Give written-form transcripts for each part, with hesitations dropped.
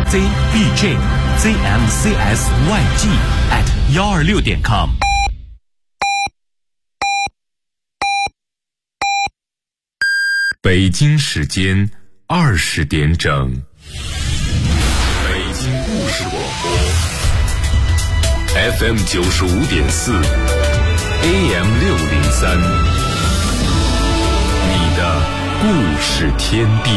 zbjzmcsyg@126.com。北京时间20点整，北京故事广播 FM 95.4 AM 603，你的故事天地。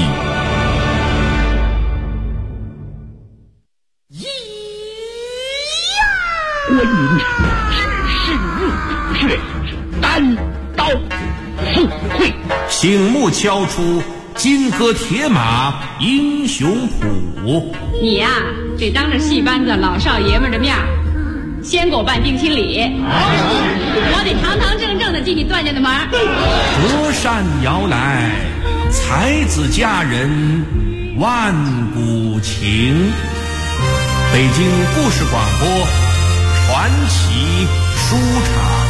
观音只是入血，单刀赴会， 醒目敲出金戈铁马英雄谱。 你呀，得当着戏班子老少爷们的面先给我办定亲礼，我得堂堂正正的进你段家的门。 隔山摇来，才子佳人万古情。北京故事广播传奇书场。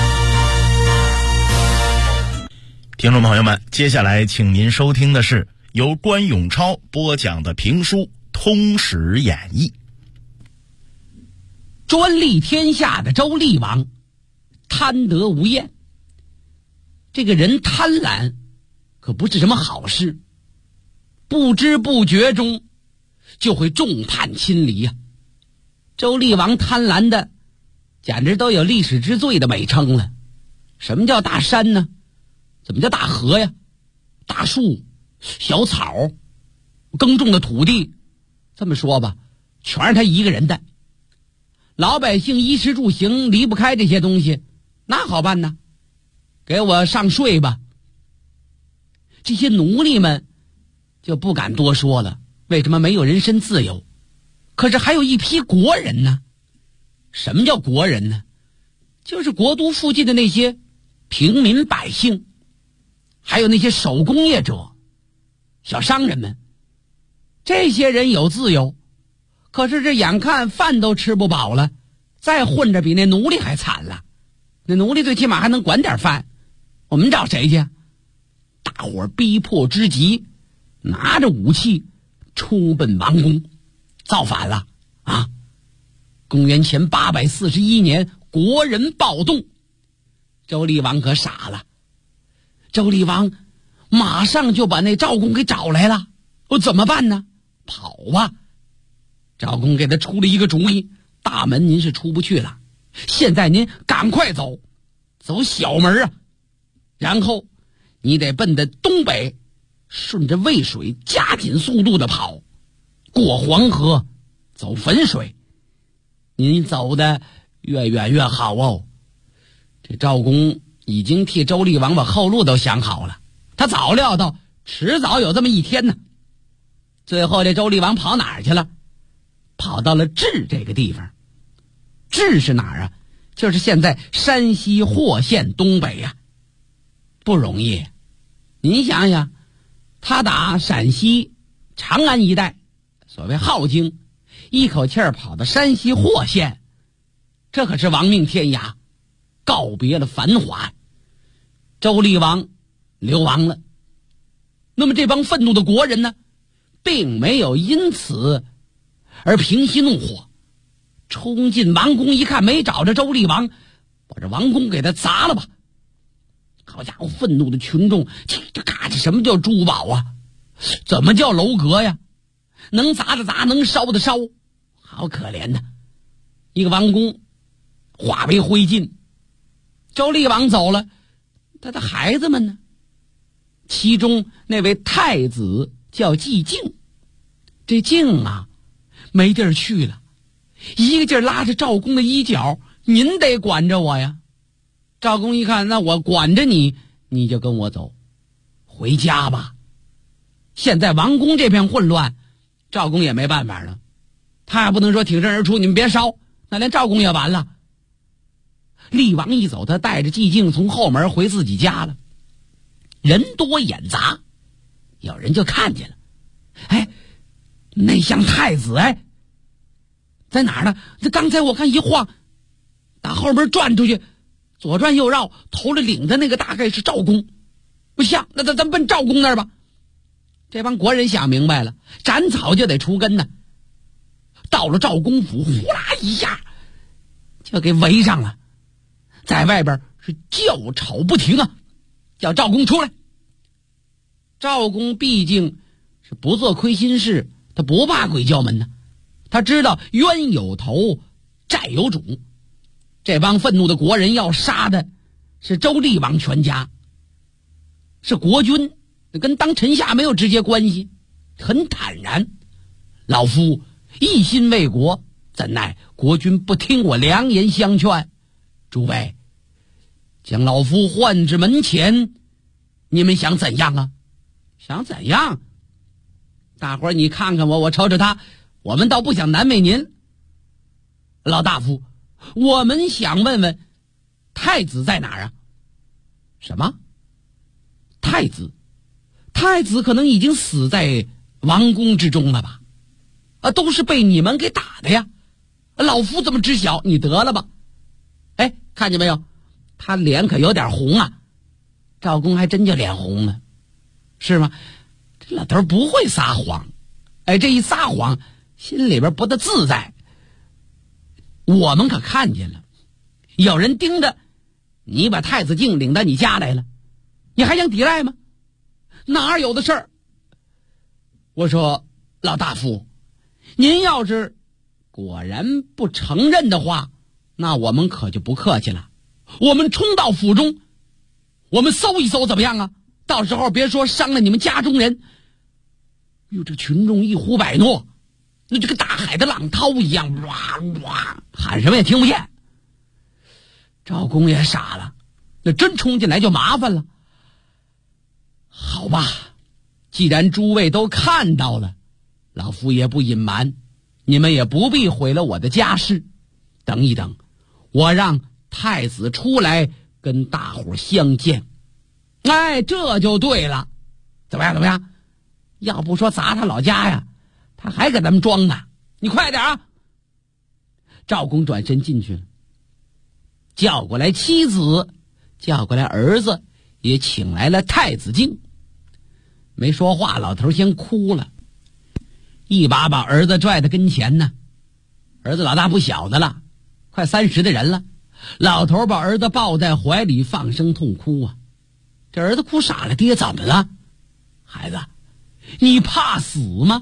听众朋友们，接下来请您收听的是由关永超播讲的评书《通史演义》。 专利天下的周厉王贪得无厌，这个人贪婪可不是什么好事，不知不觉中就会众叛亲离呀。周厉王贪婪的简直都有历史之最的美称了。什么叫大山呢？怎么叫大河呀？大树、小草、耕种的土地，这么说吧，全是他一个人的。老百姓衣食住行离不开这些东西，那好办呢，给我上税吧。这些奴隶们就不敢多说了，为什么没有人身自由？可是还有一批国人呢。什么叫国人呢？就是国都附近的那些平民百姓，还有那些手工业者、小商人们。这些人有自由，可是这眼看饭都吃不饱了，再混着比那奴隶还惨了。那奴隶最起码还能管点饭，我们找谁去？大伙儿逼迫之极，拿着武器冲奔王宫，造反了啊！公元前841年，国人暴动，周厉王可傻了。周厉王马上就把那赵公给找来了。怎么办呢？跑吧！赵公给他出了一个主意，大门您是出不去了，现在您赶快走小门啊，然后你得奔着东北，顺着渭水加紧速度的跑，过黄河，走汾水。您走的越远越好哦。这赵公已经替周厉王把后路都想好了，他早料到迟早有这么一天呢。最后这周厉王跑哪儿去了？跑到了治这个地方。治是哪儿啊？就是现在山西霍县东北呀。不容易，您想想，他打陕西长安一带，所谓镐京，一口气儿跑到山西霍县，这可是亡命天涯，告别了繁华。周厉王流亡了。那么这帮愤怒的国人呢，并没有因此而平息怒火，冲进王宫一看没找着周厉王，把这王宫给他砸了吧。好家伙，愤怒的群众这嘎这什么叫珠宝啊？怎么叫楼阁呀？能砸的砸，能烧的烧，好可怜呐！一个王宫化为灰烬。周厉王走了，他的孩子们呢？其中那位太子叫季敬，这敬啊没地儿去了，一个劲儿拉着赵公的衣角，您得管着我呀。赵公一看，那我管着你，你就跟我走，回家吧。现在王宫这片混乱，赵公也没办法了，他也不能说挺身而出，你们别烧，那连赵公也完了。厉王一走，他带着季敬从后门回自己家了。人多眼杂，有人就看见了，哎，那像太子在哪儿呢？这刚才我看一晃，打后门转出去，左转右绕，头里领的那个大概是赵公，不像，那咱奔赵公那儿吧。这帮国人想明白了，斩草就得除根呢。 到了赵公府，呼啦一下就给围上了，在外边是叫吵不停啊，叫赵公出来。赵公毕竟是不做亏心事，他不怕鬼叫门呢，他知道冤有头债有主，这帮愤怒的国人要杀的是周厉王全家，是国君，跟当臣下没有直接关系，很坦然。老夫一心为国，怎奈国君不听我良言相劝，诸位将老夫唤至门前，你们想怎样啊？想怎样？大伙儿你看看我，我瞅瞅他，我们倒不想难为您。老大夫，我们想问问太子在哪儿啊？什么？太子？太子可能已经死在王宫之中了吧？都是被你们给打的呀，老夫怎么知晓？你得了吧。哎，看见没有，他脸可有点红啊。赵公还真就脸红了，是吗？这老头不会撒谎，哎，这一撒谎心里边不得自在。我们可看见了，有人盯着你把太子敬领到你家来了，你还想抵赖吗？哪有的事儿？我说老大夫，您要是果然不承认的话，那我们可就不客气了。我们冲到府中，我们搜一搜怎么样啊？到时候别说伤了你们家中人。哟，这群众一呼百诺，那就跟大海的浪涛一样，哇哇，喊什么也听不见。赵公也傻了，那真冲进来就麻烦了。好吧，既然诸位都看到了，老夫也不隐瞒，你们也不必毁了我的家事。等一等，我让太子出来跟大伙相见。哎，这就对了。怎么样？怎么样？要不说砸他老家呀，他还给咱们装呢。你快点啊！赵公转身进去了，叫过来妻子，叫过来儿子，也请来了太子敬。没说话，老头先哭了，一把把儿子拽到跟前呢。儿子老大不小的了，快30的人了。老头把儿子抱在怀里，放声痛哭啊。这儿子哭傻了，爹怎么了？孩子，你怕死吗？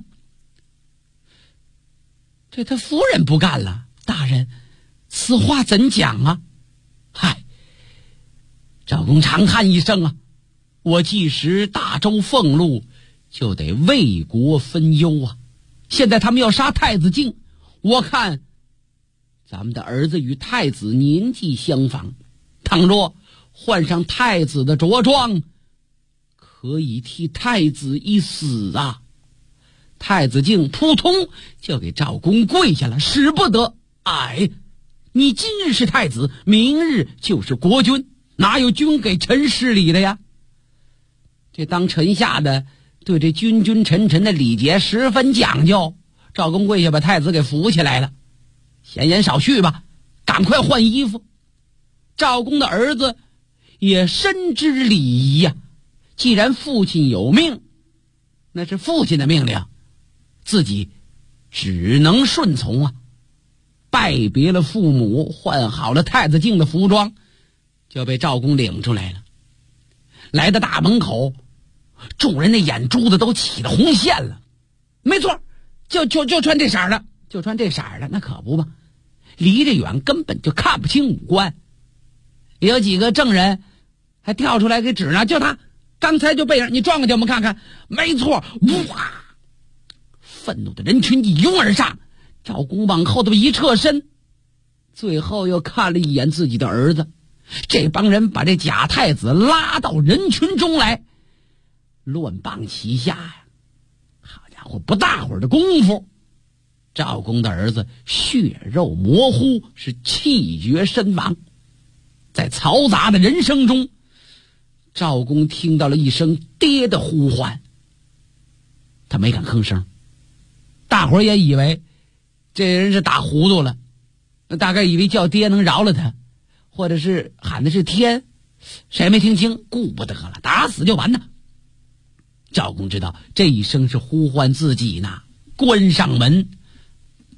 这他夫人不干了，大人，此话怎讲啊？嗨，赵公长叹一声啊，我既食大周俸禄，就得为国分忧啊。现在他们要杀太子敬，我看咱们的儿子与太子年纪相仿，倘若换上太子的着装，可以替太子一死啊。太子敬扑通就给赵公跪下了，使不得。哎，你今日是太子，明日就是国君，哪有君给臣施礼的呀？这当臣下的对这君君臣臣的礼节十分讲究。赵公跪下把太子给扶起来了，闲言少叙吧，赶快换衣服。赵公的儿子也深知礼仪呀，既然父亲有命，那是父亲的命令，自己只能顺从啊。拜别了父母，换好了太子敬的服装，就被赵公领出来了。来到大门口，众人的眼珠子都起了红线了。没错，就穿这色儿的，就穿这色儿的，那可不嘛。离着远根本就看不清五官。有几个证人还跳出来给指呢，就他刚才就被人，你转过去我们看看。没错，哇！愤怒的人群一拥而上，赵公往后头一侧身，最后又看了一眼自己的儿子。这帮人把这假太子拉到人群中来，乱棒齐下呀！好家伙，不大会儿的功夫，赵公的儿子血肉模糊，是气绝身亡。在嘈杂的人声中，赵公听到了一声爹的呼唤，他没敢吭声。大伙儿也以为这人是打糊涂了，大概以为叫爹能饶了他，或者是喊的是天，谁没听清，顾不得了，打死就完了。赵公知道这一声是呼唤自己呢，关上门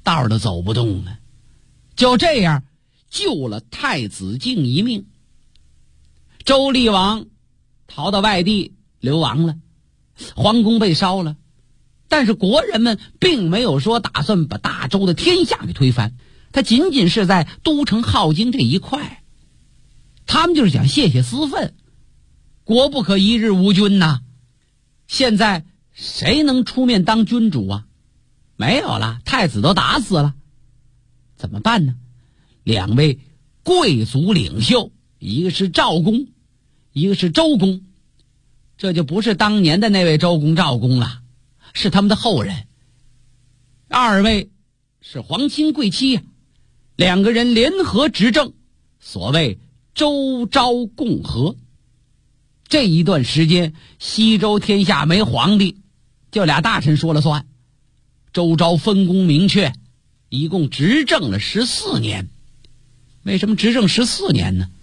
道都走不动了。就这样救了太子敬一命。周厉王逃到外地流亡了，皇宫被烧了，但是国人们并没有说打算把大周的天下给推翻，他仅仅是在都城镐京这一块，他们就是想泄泄私愤。国不可一日无君呐，现在谁能出面当君主啊？没有了，太子都打死了，怎么办呢？两位贵族领袖，一个是赵公，一个是周公，这就不是当年的那位周公赵公了，是他们的后人。二位是皇亲贵戚呀，两个人联合执政，所谓周昭共和。这一段时间西周天下没皇帝，就俩大臣说了算。周昭分工明确，一共执政了14年。为什么执政14年呢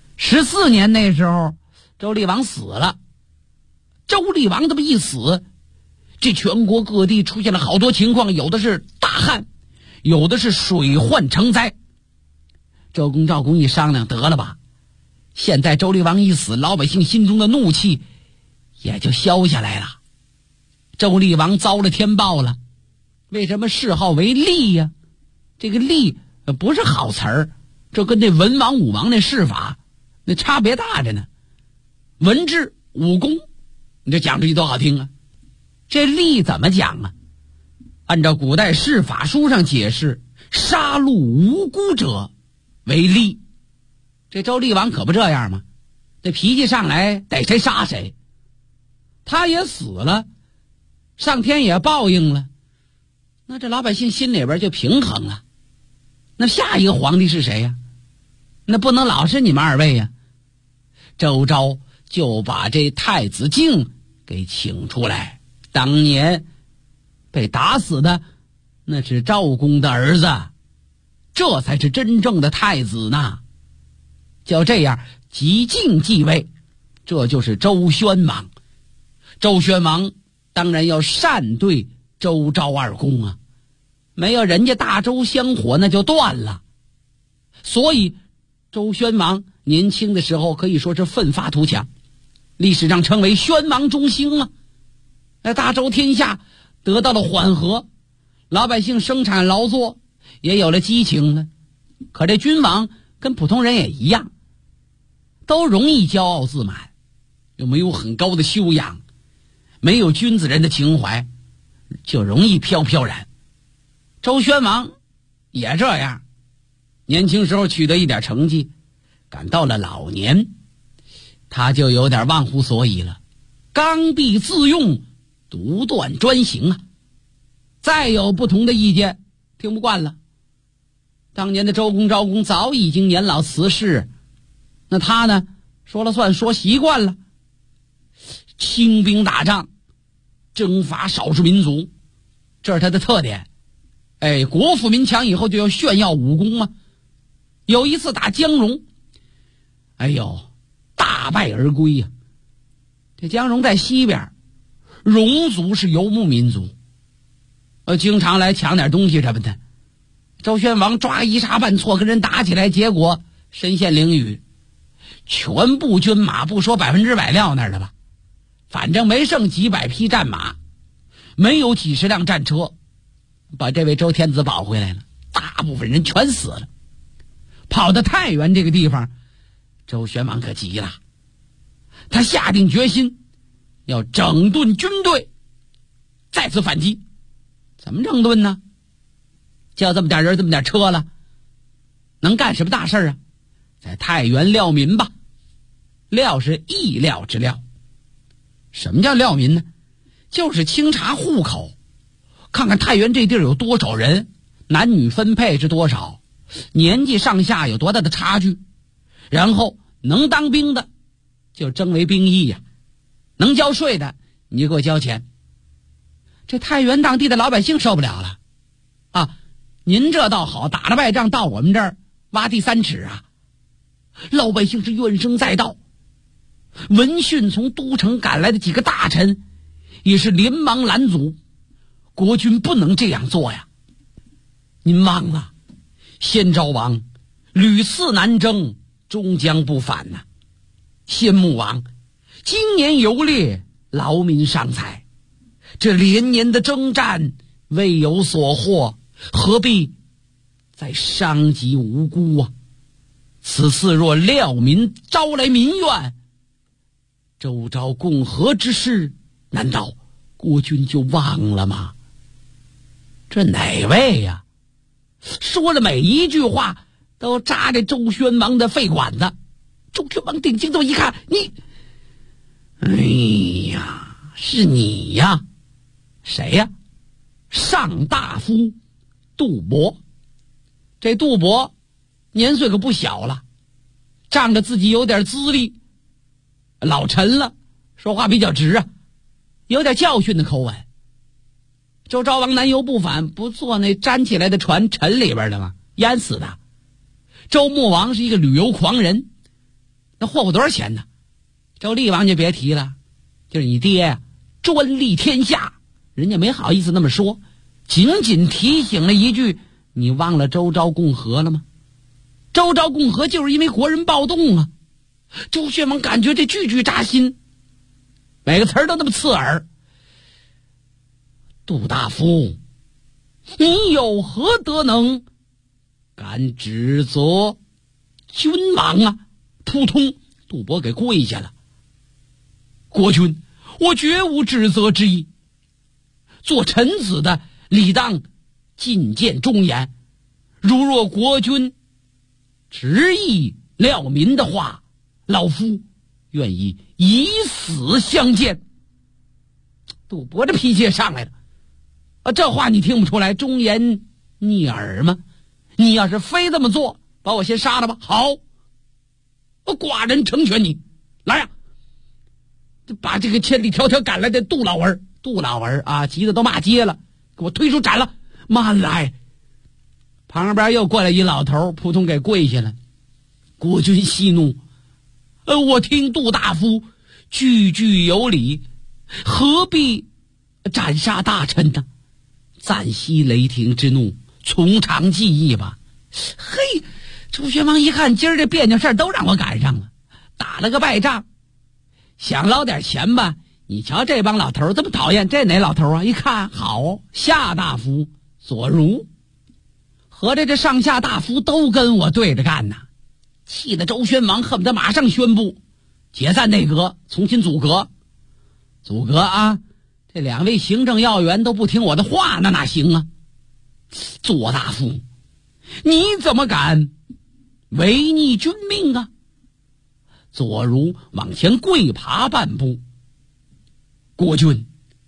？14年那时候周厉王死了，周厉王这么一死，这全国各地出现了好多情况，有的是大旱，有的是水患成灾。周公赵公一商量，得了吧，现在周厉王一死，老百姓心中的怒气也就消下来了。周厉王遭了天报了。为什么谥号为厉呀？这个厉不是好词儿，这跟这文王武王那谥法那差别大着呢。文治武功，你这讲出去多好听啊。这厉怎么讲啊？按照古代谥法书上解释，杀戮无辜者为厉。这周厉王可不这样吗？这脾气上来逮谁杀谁，他也死了，上天也报应了，那这老百姓心里边就平衡了。那下一个皇帝是谁呀？那不能老是你们二位呀。周昭就把这太子敬给请出来，当年被打死的那是赵公的儿子，这才是真正的太子呢。就这样即敬继位，这就是周宣王。周宣王当然要善对周昭二公啊，没有人家大周香火那就断了。所以周宣王年轻的时候可以说是奋发图强，历史上称为宣王中兴啊。大周天下得到了缓和，老百姓生产劳作也有了激情了。可这君王跟普通人也一样，都容易骄傲自满，又没有很高的修养，没有君子人的情怀，就容易飘飘然。周宣王也这样，年轻时候取得一点成绩，赶到了老年，他就有点忘乎所以了，刚愎自用，独断专行啊。再有不同的意见，听不惯了。当年的周公赵公早已经年老辞世，那他呢，说了算，说习惯了，轻兵打仗，征伐少数民族，这是他的特点。国富民强以后就要炫耀武功嘛。有一次打江戎，大败而归呀。这江戎在西边，戎族是游牧民族，经常来抢点东西什么的。周宣王抓一差半错跟人打起来，结果身陷囹圄，全部军马不说100%撂那儿了吧，反正没剩几百匹战马，没有几十辆战车，把这位周天子保回来了，大部分人全死了。跑到太原这个地方，周宣王可急了，他下定决心要整顿军队，再次反击。怎么整顿呢？就这么点人，这么点车了，能干什么大事啊？在太原料民吧。料是易料之料。什么叫料民呢？就是清查户口，看看太原这地儿有多少人，男女分配是多少，年纪上下有多大的差距，然后能当兵的就征为兵役呀，能交税的你就给我交钱。这太原当地的老百姓受不了了啊！您这倒好，打了败仗到我们这儿挖地3尺啊！老百姓是怨声载道。闻讯从都城赶来的几个大臣也是连忙拦阻，国君不能这样做呀。 您忘了，先昭王屡次南征，终将不返呐。先穆王今年游猎，劳民伤财，这连年的征战未有所获，何必再伤及无辜啊？此次若料民招来民怨，周昭共和之事，难道国君就忘了吗？这哪位呀？说了每一句话都扎着周宣王的肺管子。周宣王定睛头一看，你，哎呀，是你呀？谁呀？上大夫杜伯。这杜伯年岁可不小了，仗着自己有点资历，老陈了，说话比较直啊，有点教训的口吻。周昭王南游不返，不坐那粘起来的船沉里边的吗？淹死的。周穆王是一个旅游狂人，那霍霍多少钱呢？周厉王就别提了，就是你爹呀，专利天下，人家没好意思那么说，仅仅提醒了一句，你忘了周昭共和了吗？周昭共和就是因为国人暴动啊。周宣王感觉这句句扎心，每个词儿都那么刺耳。杜大夫，你有何德能敢指责君王啊？扑通，杜伯给跪下了。国君，我绝无指责之意，做臣子的理当进谏忠言，如若国君执意料民的话，老夫愿意以死相见。杜伯这脾气也上来了啊，这话你听不出来忠言逆耳吗？你要是非这么做，把我先杀了吧。好，我寡人成全你。来呀，把这个千里迢迢赶来的杜老儿啊，急得都骂街了，给我推出斩了。慢来。旁边又过来一老头，扑通给跪下了。国君息怒，我听杜大夫句句有理，何必斩杀大臣呢？暂息雷霆之怒，从长计议吧。嘿，周宣王一看今儿这别扭事儿都让我赶上了，打了个败仗，想捞点钱吧。你瞧这帮老头这么讨厌，这哪老头啊？一看好，夏大夫左如，合着这上下大夫都跟我对着干呐。气得周宣王恨不得马上宣布解散内阁，重新组阁啊！这两位行政要员都不听我的话，那哪行啊？左大夫，你怎么敢违逆君命啊？左如往前跪爬半步。国君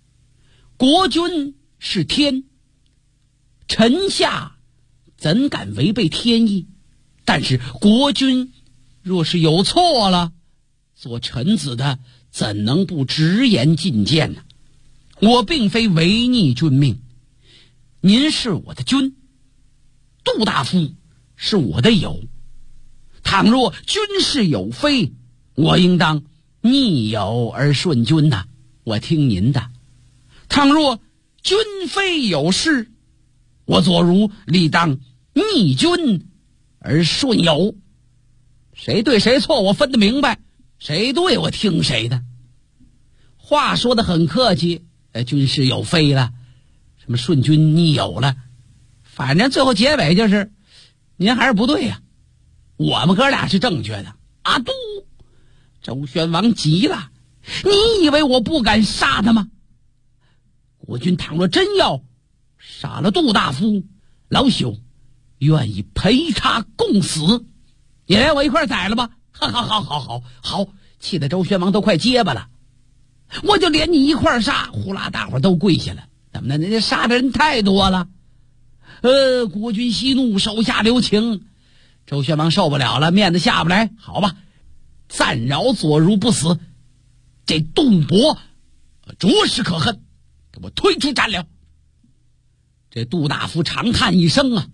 是天，臣下怎敢违背天意？但是国君若是有错了，做臣子的怎能不直言进谏呢？我并非违逆君命，您是我的君，杜大夫是我的友。倘若君事有非，我应当逆友而顺君呐，我听您的。倘若君非有事，我左如理当逆君而顺友。谁对谁错我分得明白，谁对我听谁的。话说得很客气，君事有非了，什么顺君逆友了，反正最后结尾就是您还是不对呀，我们哥俩是正确的。阿杜，周宣王急了，你以为我不敢杀他吗？国君倘若真要杀了杜大夫，老朽愿意陪他共死，你连我一块宰了吧。好，气得周宣王都快结巴了。我就连你一块杀，呼啦，大伙都跪下了。怎么的？那杀的人太多了。国君息怒，手下留情。周宣王受不了了，面子下不来。好吧，暂饶左如不死。这杜伯着实可恨，给我推出斩了。这杜大夫长叹一声啊，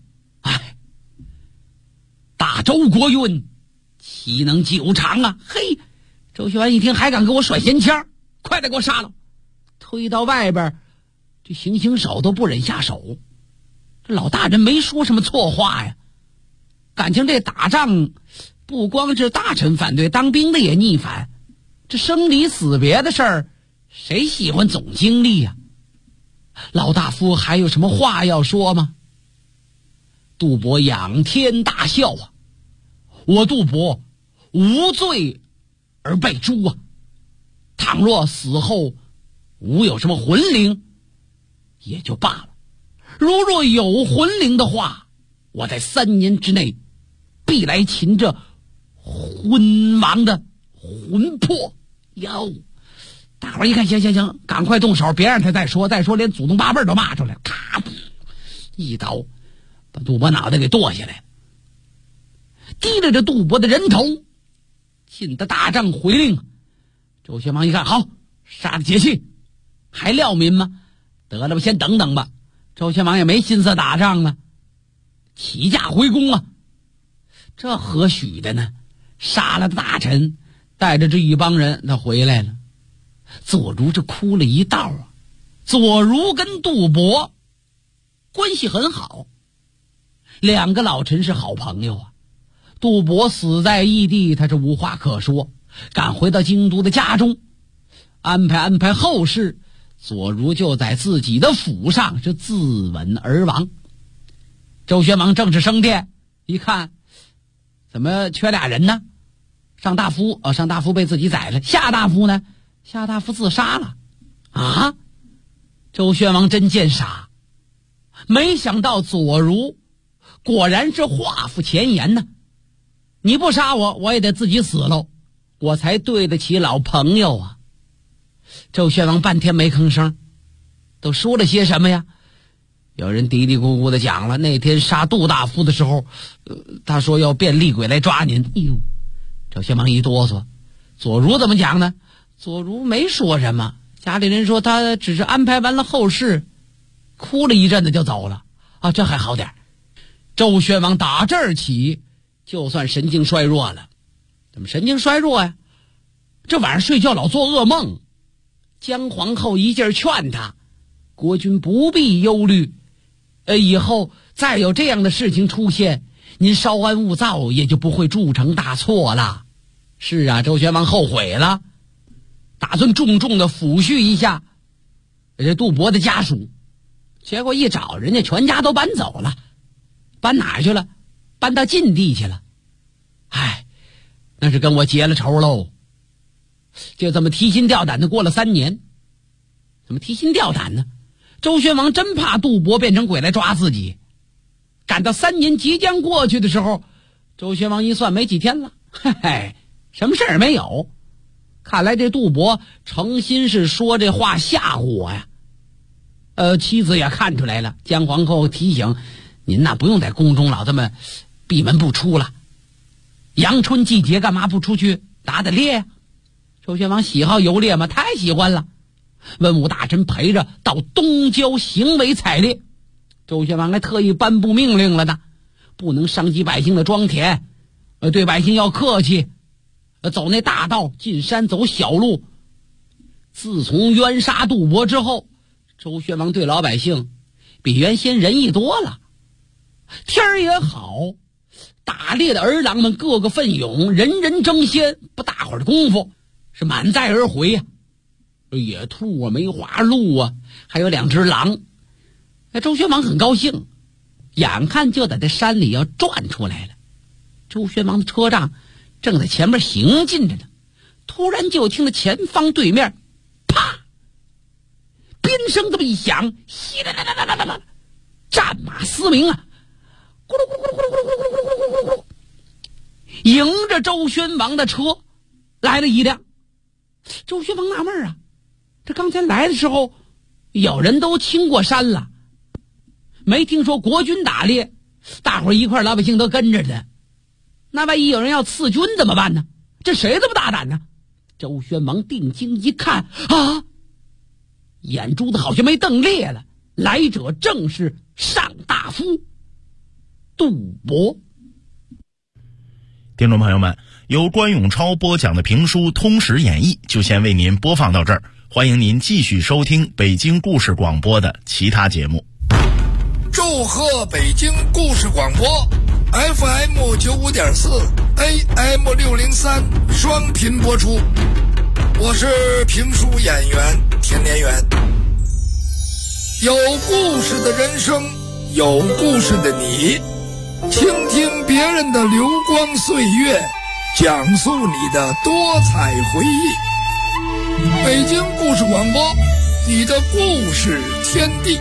大周国运岂能久长啊？嘿，周宣王一听还敢给我甩闲枪，快点给我杀了！推到外边，这行刑手都不忍下手。 老大人没说什么错话呀，感情这打仗不光是大臣反对，当兵的也逆反，这生离死别的事儿谁喜欢总经历呀？老大夫还有什么话要说吗？杜伯仰天大笑啊，我杜伯无罪而被诛啊，倘若死后无有什么魂灵也就罢了，如若有魂灵的话，我在3年之内必来擒这昏王的魂魄。哟，大伙儿一看，行，赶快动手，别让他再说连祖宗八辈都骂出来，咔，一刀把杜伯脑袋给剁下来，提着这杜伯的人头进的大帐回令。周宣王一看，好，杀了解气，还料民吗？得了吧，先等等吧。周宣王也没心思打仗了，起驾回宫啊。这何许的呢？杀了大臣，带着这一帮人他回来了。左如这哭了一道啊。左如跟杜伯关系很好，2个老臣是好朋友啊。杜伯死在异地，他是无话可说，赶回到京都的家中，安排后事。左如就在自己的府上是自刎而亡。周宣王正式升殿，一看怎么缺俩人呢？上大夫被自己宰了，下大夫呢？下大夫自杀了啊！周宣王真见傻，没想到左如果然是话付前言呢。你不杀我，我也得自己死喽，我才对得起老朋友啊。周宣王半天没吭声，都说了些什么呀？有人嘀嘀咕咕的讲了，那天杀杜大夫的时候，他说要变厉鬼来抓您。哎呦，周宣王一哆嗦。左如怎么讲呢？左如没说什么，家里人说他只是安排完了后事，哭了一阵子就走了啊，这还好点。周宣王打这儿起就算神经衰弱了。怎么神经衰弱呀？这晚上睡觉老做噩梦。姜皇后一劲儿劝他，国君不必忧虑，以后再有这样的事情出现，您稍安勿躁，也就不会铸成大错了。是啊，周宣王后悔了，打算重重的抚恤一下这杜伯的家属，结果一找，人家全家都搬走了。搬哪儿去了？搬到晋地去了。哎，那是跟我结了仇喽。就这么提心吊胆的过了3年。怎么提心吊胆呢？周宣王真怕杜伯变成鬼来抓自己。赶到3年即将过去的时候，周宣王一算没几天了，嘿嘿，什么事儿没有。看来这杜伯诚心是说这话吓唬我呀。妻子也看出来了，姜皇后提醒您呐，不用在宫中老这么闭门不出了。阳春季节干嘛不出去打猎呀？周宣王喜好游猎吗？太喜欢了。文武大臣陪着到东郊行为采猎。周宣王还特意颁布命令了呢，不能伤及百姓的庄田，对百姓要客气，走那大道，进山走小路。自从冤杀杜伯之后，周宣王对老百姓比原先仁义多了。天儿也好，打猎的儿郎们个个奋勇，人人争先，不大会儿的功夫是满载而回呀。野兔啊，梅花鹿啊，还有2只狼。周宣王很高兴，眼看就在这山里要转出来了。周宣王的车仗正在前面行进着呢，突然就听到前方对面啪鞭声这么一响，稀啦啦啦啦啦啦，战马嘶鸣啊，咕噜咕噜咕噜咕噜咕噜咕噜咕噜咕噜咕噜，迎着周宣王的车来了一辆。周宣王纳闷啊，这刚才来的时候有人都清过山了，没听说国军打猎，大伙一块老百姓都跟着的，那万一有人要刺军怎么办呢？这谁这么大胆呢？周宣王定睛一看啊，眼珠子好像没瞪裂了，来者正是上大夫杜伯。 听众朋友们，由关永超播讲的评书《通史演义》就先为您播放到这儿，欢迎您继续收听北京故事广播的其他节目。 祝贺北京故事广播 FM 95.4 AM 603双频播出。我是评书演员田连元。有故事的人生，有故事的你，倾听别人的流光岁月，讲述你的多彩回忆。北京故事广播，你的故事天地。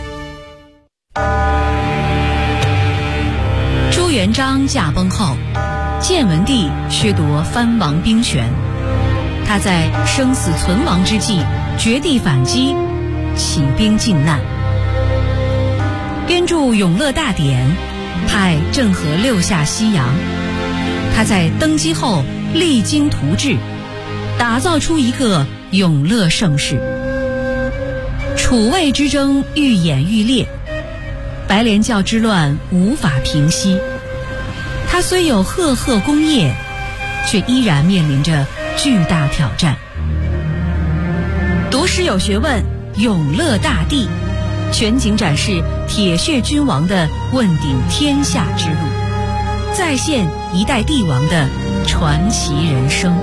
朱元璋驾崩后，建文帝削夺藩王兵权，他在生死存亡之际绝地反击，起兵靖难，编著《永乐大典》，派郑和六下西洋。他在登基后励精图治，打造出一个永乐盛世。楚魏之争愈演愈烈，白莲教之乱无法平息。他虽有赫赫功业，却依然面临着巨大挑战。读诗有学问，永乐大帝全景展示铁血君王的问鼎天下之路，再现一代帝王的传奇人生。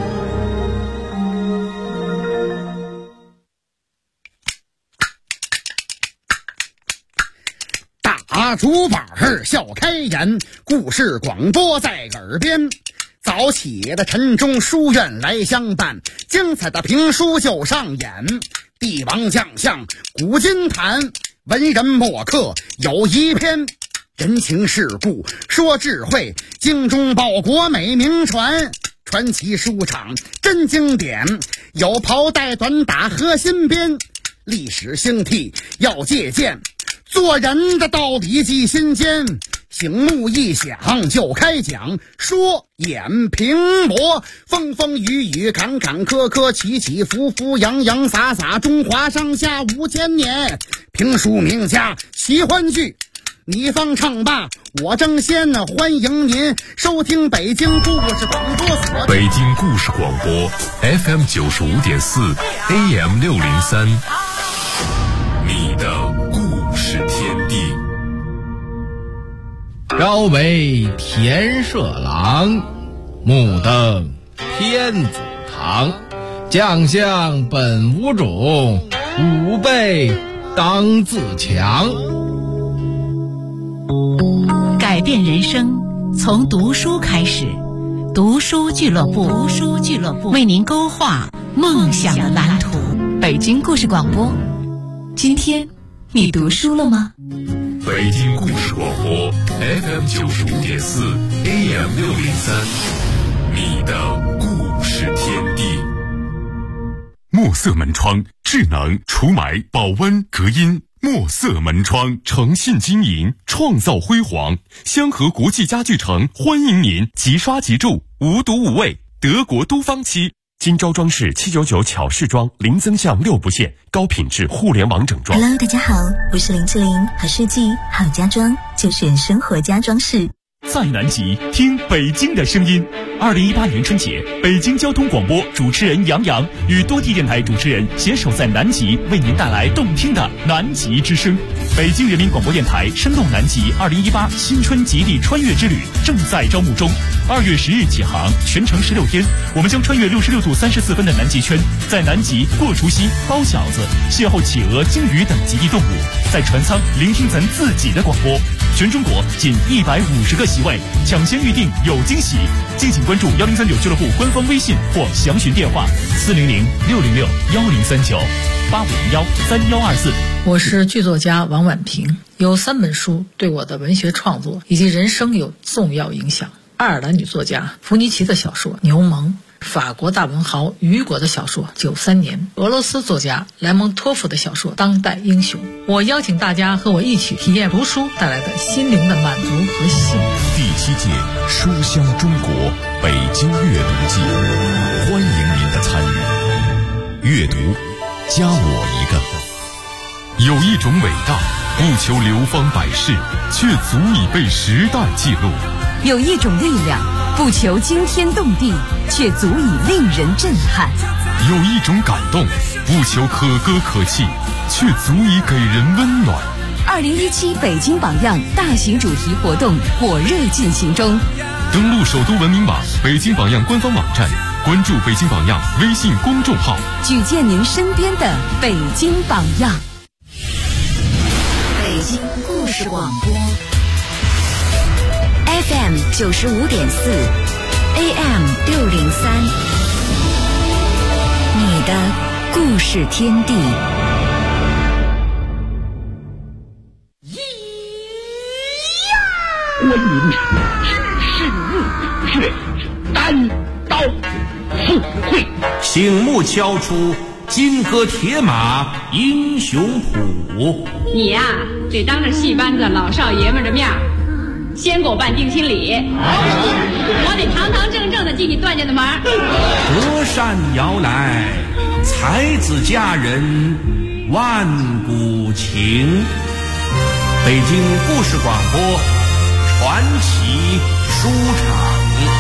打竹板笑开颜，故事广播在耳边。早起的晨钟书院来相伴，精彩的评书就上演。帝王将相古今谈，文人墨客有一篇。人情世故说智慧，精忠报国美名传。传奇书场真经典，有袍带短打和新编。历史兴替要借鉴，做人的道理记心间。醒目一响就开讲，说演评驳，风风雨雨坎坎坷坷，起起伏伏洋洋洒洒，中华上下5000年。评书名家喜欢剧，你方唱罢我争先，欢迎您收听北京故事广播所。 北京故事广播 FM 95.4 AM 603，你的故事天地。 朝为田舍郎，暮登天子堂。将相本无种，吾辈当自强。 改变人生从读书开始，读书俱乐部为您勾画梦想的蓝图。北京故事广播，今天你读书了吗？ 北京故事广播 FM 95.4 AM 603，你的故事天地。墨色门窗，智能除霾、保温、隔音。墨色门窗，诚信经营，创造辉煌。香河国际家具城欢迎您，即刷即住，无毒无味，德国都方漆。金招装饰799巧饰装，零增项6不限，高品质互联网整装。 Hello， 大家好，我是林志玲，好设计好家装就选生活家装饰。 在南极听北京的声音。2018年春节，北京交通广播主持人杨洋与多地电台主持人携手在南极，为您带来动听的南极之声。北京人民广播电台深动南极2018新春极地穿越之旅正在招募中，2月10日起航，全程16天，我们将穿越66度34分的南极圈，在南极过除夕、包饺子，邂逅企鹅、鲸鱼等极地动物，在船舱聆听咱自己的广播。全中国仅150个席位，抢先预定有惊喜。敬请关注1039俱乐部官方微信或详询电话400-606-1039-8501-3124。 我是剧作家王婉平，有3本书对我的文学创作以及人生有重要影响。爱尔兰女作家弗尼奇的小说《牛虻》，法国大文豪雨果的小说《93年》，俄罗斯作家莱蒙托夫的小说《当代英雄》。我邀请大家和我一起体验读书带来的心灵的满足和幸福。 第7届书香中国北京阅读季，欢迎您的参与。阅读，加我一个。有一种伟大，不求流芳百世，却足以被时代记录。 有一种力量，不求惊天动地，却足以令人震撼。 有一种感动，不求可歌可泣，却足以给人温暖。 2017北京榜样大型主题活动火热进行中。 登录首都文明网、北京榜样官方网站，关注北京榜样微信公众号， 举荐您身边的北京榜样。 北京故事广播 FM 95.4 AM 603，你的故事天地。 观音知世日月，单刀赴会，醒目敲出金戈铁马英雄谱。 你呀，得当着戏班子老少爷们的面先给我办定亲礼，我得堂堂正正的进你段家的门。 隔山摇来，才子佳人万古情。北京故事广播传奇书场。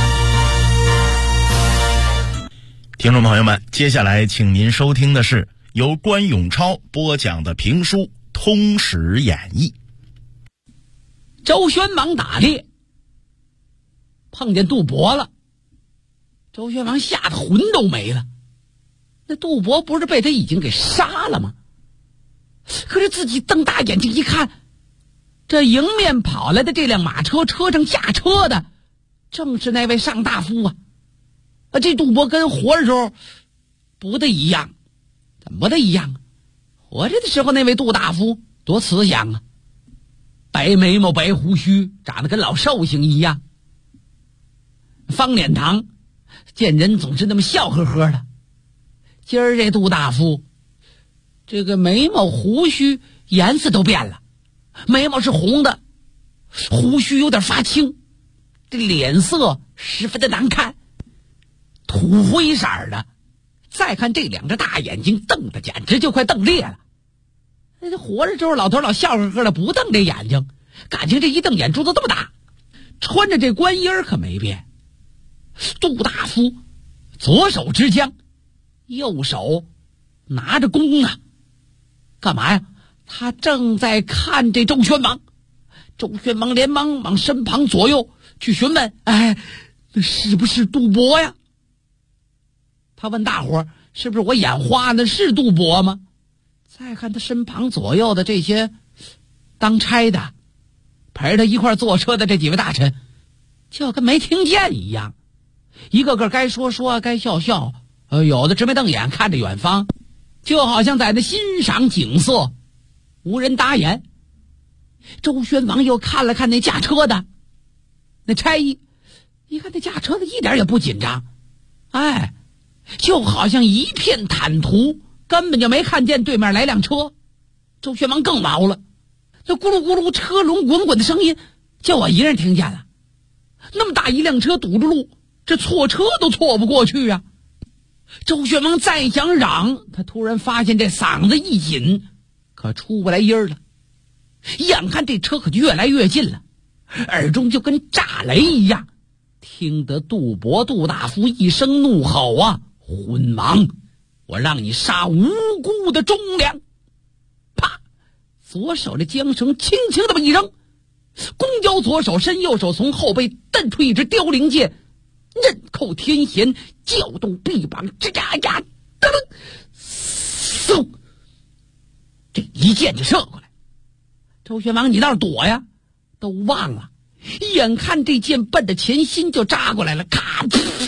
听众朋友们，接下来请您收听的是由关永超播讲的评书《通史演义》。 周宣王打猎碰见杜伯了，周宣王吓得魂都没了。那杜伯不是被他已经给杀了吗？可是自己瞪大眼睛一看，这迎面跑来的这辆马车，车上驾车的正是那位上大夫啊！这杜伯跟活着时候不大一样。怎么不大一样啊？活着的时候那位杜大夫多慈祥啊，白眉毛白胡须，长得跟老寿星一样，方脸膛，见人总是那么笑呵呵的。今儿这杜大夫这个眉毛胡须颜色都变了，眉毛是红的，胡须有点发青，这脸色十分的难看，土灰色的。再看这两只大眼睛瞪的简直就快瞪裂了。这活着之后老头老笑呵呵的，不瞪这眼睛，感情这一瞪眼珠子这么大。穿着这官衣可没变。杜大夫左手持枪，右手拿着弓啊，干嘛呀？他正在看这周宣王。周宣王连忙往身旁左右去询问，哎，那是不是杜伯呀？他问大伙儿，是不是我眼花呢？是杜伯吗？再看他身旁左右的这些当差的，陪他一块坐车的这几位大臣，就跟没听见一样，一个个该说说，该笑笑，有的直眉瞪眼看着远方，就好像在那欣赏景色，无人答言。周宣王又看了看那驾车的那差役，一看那驾车的一点也不紧张，哎，就好像一片坦途，根本就没看见对面来辆车。周宣王更毛了，那咕噜咕噜车轮滚滚的声音就我一人听见了，那么大一辆车堵着路，这错车都错不过去啊。周宣王再想嚷，他突然发现这嗓子一紧，可出不来音儿了。眼看这车可就越来越近了，耳中就跟炸雷一样，听得杜伯杜大夫一声怒吼啊，昏王，我让你杀无辜的忠良！啪，左手的缰绳轻轻的一扔，弓交左手，伸右手从后背蹬出一支凋零箭，刃扣天弦，叫动臂膀，吱呀呀，噔嗖，这一箭就射过来。周宣王，你倒是躲呀，都忘了，眼看这箭奔着前心就扎过来了，咔，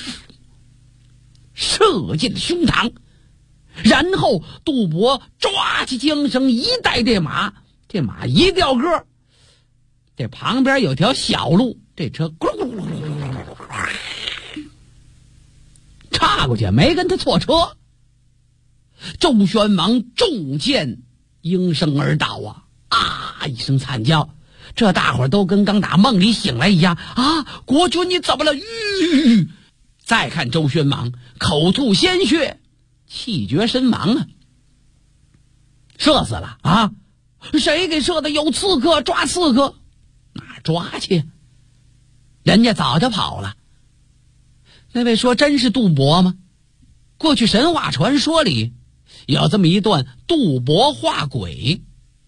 射进了胸膛。然后杜伯抓起缰绳一带这马一掉个，这旁边有条小路，这车咕噜咕噜咕噜插过去，没跟他错车。周宣王中箭应声而倒啊，一声惨叫，这大伙儿都跟刚打梦里醒来一样啊！国君你怎么了？再看周宣王口吐鲜血，气绝身亡啊！射死了啊！谁给射的？有刺客，抓刺客，哪抓去？人家早就跑了。那位说真是杜伯吗？过去神话传说里有这么一段杜伯画鬼。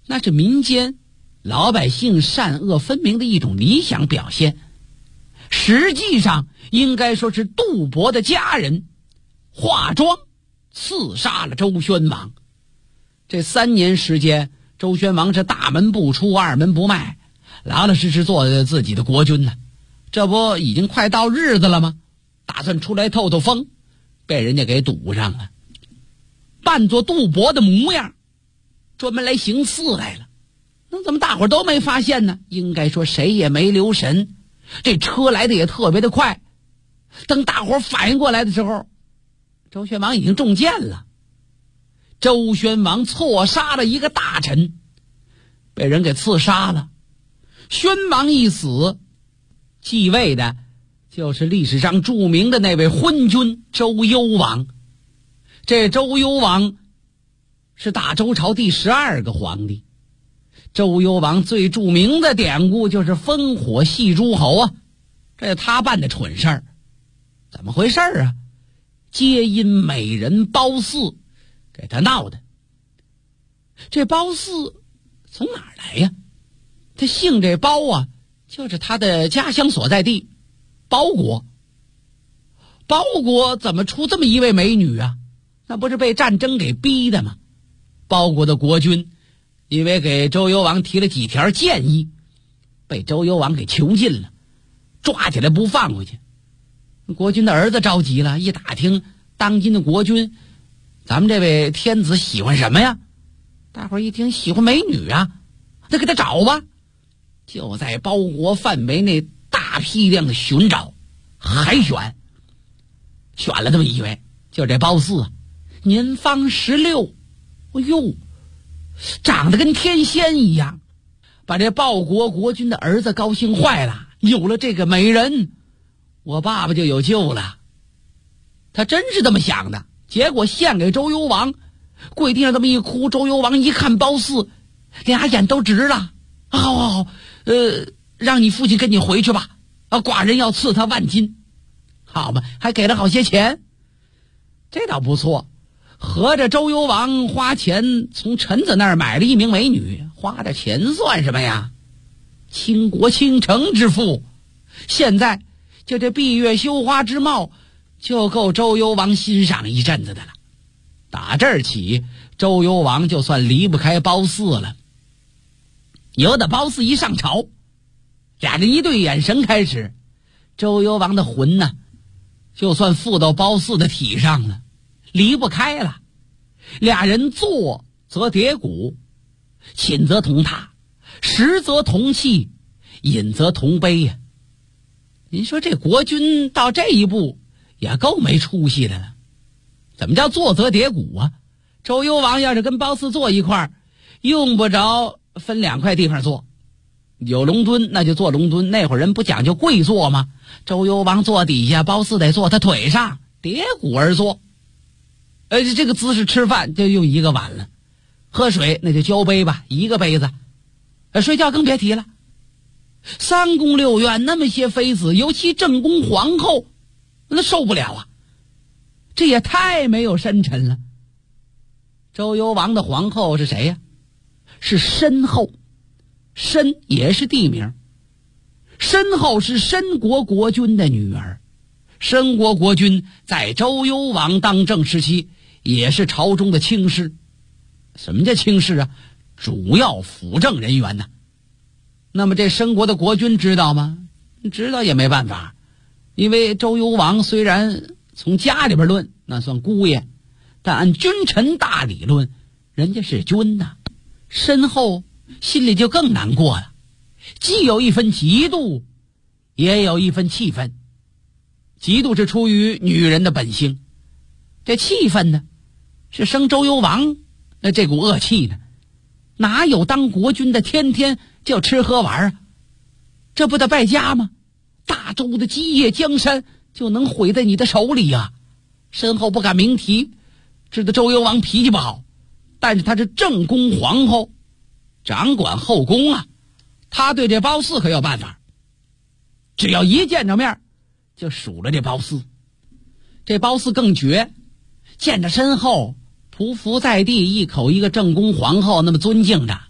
那是民间老百姓善恶分明的一种理想表现。实际上应该说是杜伯的家人化妆刺杀了周宣王。这3年时间，周宣王是大门不出二门不迈，老老实实做自己的国君呢。这不已经快到日子了吗？打算出来透透风，被人家给堵上了，扮作杜伯的模样，专门来行刺来了。那怎么大伙都没发现呢？应该说谁也没留神，这车来的也特别的快。等大伙反应过来的时候，周宣王已经中箭了。周宣王错杀了一个大臣，被人给刺杀了。宣王一死，继位的就是历史上著名的那位昏君周幽王。这周幽王是大周朝第12个皇帝。周幽王最著名的典故就是烽火戏诸侯啊，这是他办的蠢事儿。怎么回事啊？皆因美人褒姒给他闹的。这褒姒从哪儿来呀？他姓这褒啊，就是他的家乡所在地褒国。褒国怎么出这么一位美女啊？那不是被战争给逼的吗？褒国的国君因为给周幽王提了几条建议，被周幽王给囚禁了，抓起来不放回去。国君的儿子着急了，一打听当今的国君，咱们这位天子喜欢什么呀？大伙一听喜欢美女啊，那给他找吧。就在褒国范围内大批量的寻找海选了这么一位，就这褒姒啊，年方16，哎呦，长得跟天仙一样，把这报国国君的儿子高兴坏了。有了这个美人，我爸爸就有救了。他真是这么想的。结果献给周幽王，跪地上这么一哭，周幽王一看褒姒，俩眼都直了。好，让你父亲跟你回去吧，寡人要赐他万金。好吧，还给了好些钱。这倒不错，合着周幽王花钱从臣子那儿买了一名美女，花的钱算什么呀？倾国倾城之富，现在就这闭月羞花之貌，就够周幽王欣赏一阵子的了。打这儿起，周幽王就算离不开褒姒了。由得褒姒一上朝，俩人一对眼神开始，周幽王的魂呢，就算附到褒姒的体上了，离不开了。俩人坐则叠骨，寝则同榻，食则同气，饮则同杯呀。您说这国君到这一步也够没出息的了。怎么叫坐则叠骨啊？周幽王要是跟褒姒坐一块儿，用不着分2块地方坐，有龙墩那就坐龙墩。那会儿人不讲究跪坐吗？周幽王坐底下，褒姒得坐他腿上，叠骨而坐。这个姿势吃饭就用一个碗了，喝水那就交杯吧，一个杯子。睡觉更别提了。3宫6院那么些妃子，尤其正宫皇后，那受不了啊，这也太没有深沉了。周幽王的皇后是谁呀？是申后。申也是地名，申后是申国国君的女儿。申国国君在周幽王当政时期也是朝中的卿士。什么叫卿士啊？主要辅政人员呢。那么这申国的国君知道吗？知道也没办法，因为周幽王虽然从家里边论那算姑爷，但按君臣大理论，人家是君呐。申后心里就更难过了，既有一分嫉妒，也有一分气愤。嫉妒是出于女人的本性，这气愤呢，是生周幽王这股恶气呢。哪有当国君的天天就吃喝玩啊？这不得败家吗？大周的基业江山就能毁在你的手里啊！申后不敢明提，知道周幽王脾气不好，但是他是正宫皇后，掌管后宫啊，他对这褒姒可有办法。只要一见着面就数了这褒姒。这褒姒更绝，见着申后匍匐在地，一口一个正宫皇后那么尊敬着，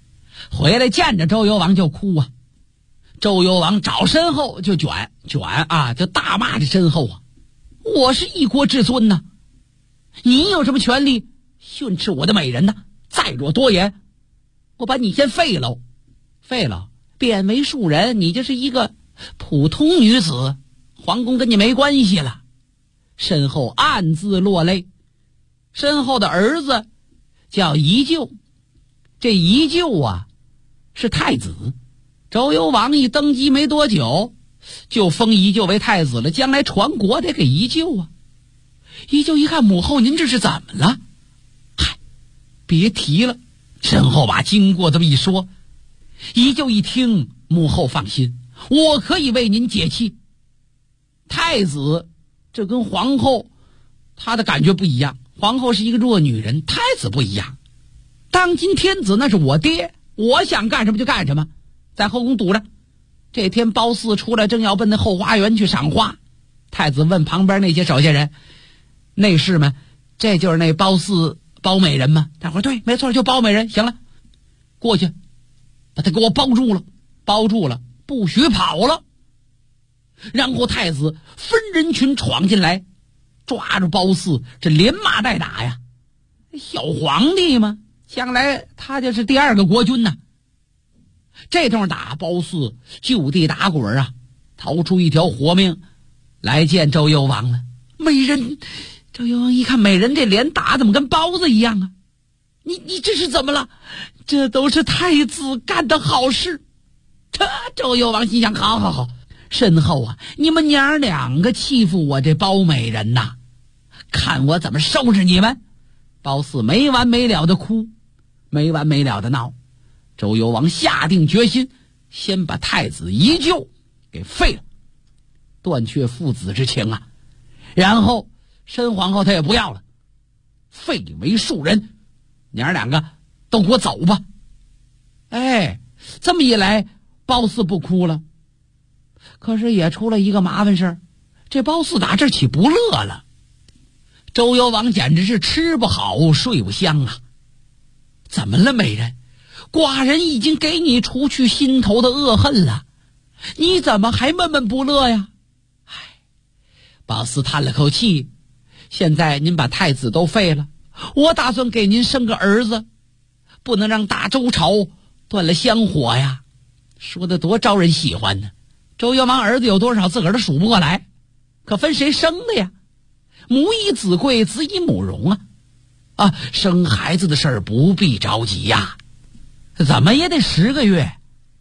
回来见着周幽王就哭啊。周幽王找申后就卷啊，就大骂这申后啊，我是一国之尊呐，你有什么权利训斥我的美人呢？再若多言，我把你先废了，贬为庶人，你就是一个普通女子，皇宫跟你没关系了。申后暗自落泪。申后的儿子叫宜臼，这宜臼啊是太子，周幽王一登基没多久就封宜臼为太子了，将来传国得给宜臼啊。宜臼一看，母后您这是怎么了？嗨，别提了。申后把经过这么一说，宜臼一听，母后放心，我可以为您解气。太子这跟皇后她的感觉不一样，皇后是一个弱女人，太子不一样，当今天子那是我爹，我想干什么就干什么。在后宫堵着，这天褒姒出来，正要奔那后花园去赏花，太子问旁边那些手下人，内侍们，这就是那褒姒包美人吗？大伙儿对，没错，就包美人。行了，过去把他给我包住了，不许跑了。然后太子分人群闯进来，抓住褒姒，这连骂带打呀。小皇帝嘛，将来他就是第二个国君呐。这通打，褒姒就地打滚啊，逃出一条活命来见周幽王了。美人，周幽王一看美人这脸打怎么跟包子一样啊？你这是怎么了？这都是太子干的好事。这周幽王心想，好，申后啊，你们娘两个欺负我这包美人呐，看我怎么收拾你们。褒姒没完没了的哭，没完没了的闹。周幽王下定决心，先把太子宜臼给废了，断绝父子之情啊。然后申皇后她也不要了，废为庶人，娘两个都给我走吧。哎，这么一来，褒姒不哭了。可是也出了一个麻烦事儿，这褒姒打这起不乐了。周幽王简直是吃不好睡不香啊！怎么了，美人？寡人已经给你除去心头的恶恨了，你怎么还闷闷不乐呀？唉，褒姒叹了口气，现在您把太子都废了，我打算给您生个儿子，不能让大周朝断了香火呀。说的多招人喜欢呢。周幽王儿子有多少自个儿都数不过来，可分谁生的呀？母以子贵，子以母荣啊！生孩子的事儿不必着急呀，怎么也得10个月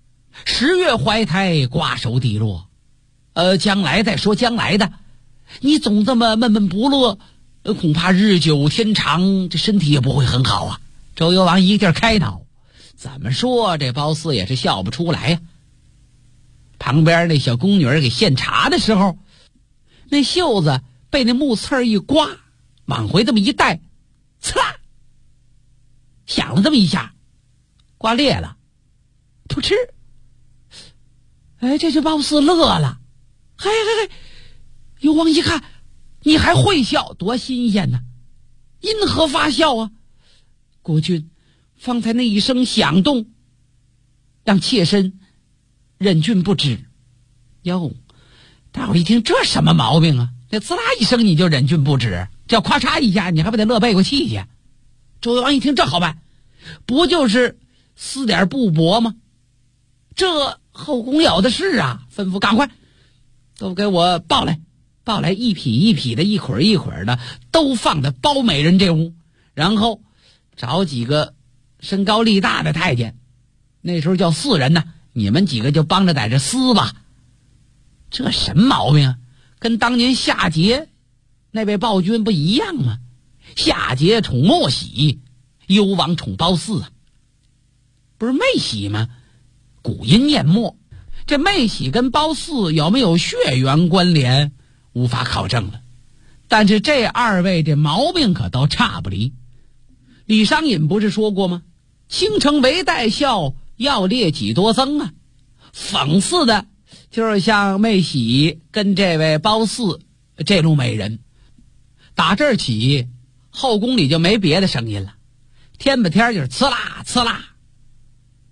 ，10月怀胎，瓜熟蒂落。将来再说将来的，你总这么闷闷不乐，恐怕日久天长，这身体也不会很好啊。周幽王一个劲儿开导，怎么说这褒姒也是笑不出来呀。旁边那小宫女儿给献茶的时候，那袖子被那木刺一刮，往回这么一带，呲啦响了这么一下，刮裂了，噗嗤。哎，这就褒姒乐了。嘿，幽王一看你还会笑，多新鲜呢，因何发笑啊？国君方才那一声响动，让妾身忍俊不止。哟，大伙一听这什么毛病啊？这滋啦一声你就忍俊不止，这要咔嚓一下你还不得乐背过气去？周幽王一听这好办，不就是撕点布帛吗？这后宫有的是啊，吩咐赶快都给我抱来一匹一匹的，一捆一捆的，都放在包美人这屋，然后找几个身高力大的太监，那时候叫4人呢，你们几个就帮着在这撕吧。这什么毛病啊？跟当年夏桀那位暴君不一样吗？夏桀宠莫喜，幽王宠褒姒啊，不是妹喜吗？古音念墨，这妹喜跟褒姒有没有血缘关联无法考证了，但是这2位这毛病可都差不离。李商隐不是说过吗？倾城为代笑，要猎几多增啊。讽刺的就是像妹喜跟这位褒姒这路美人。打这儿起，后宫里就没别的声音了，天不天就是呲啦呲啦。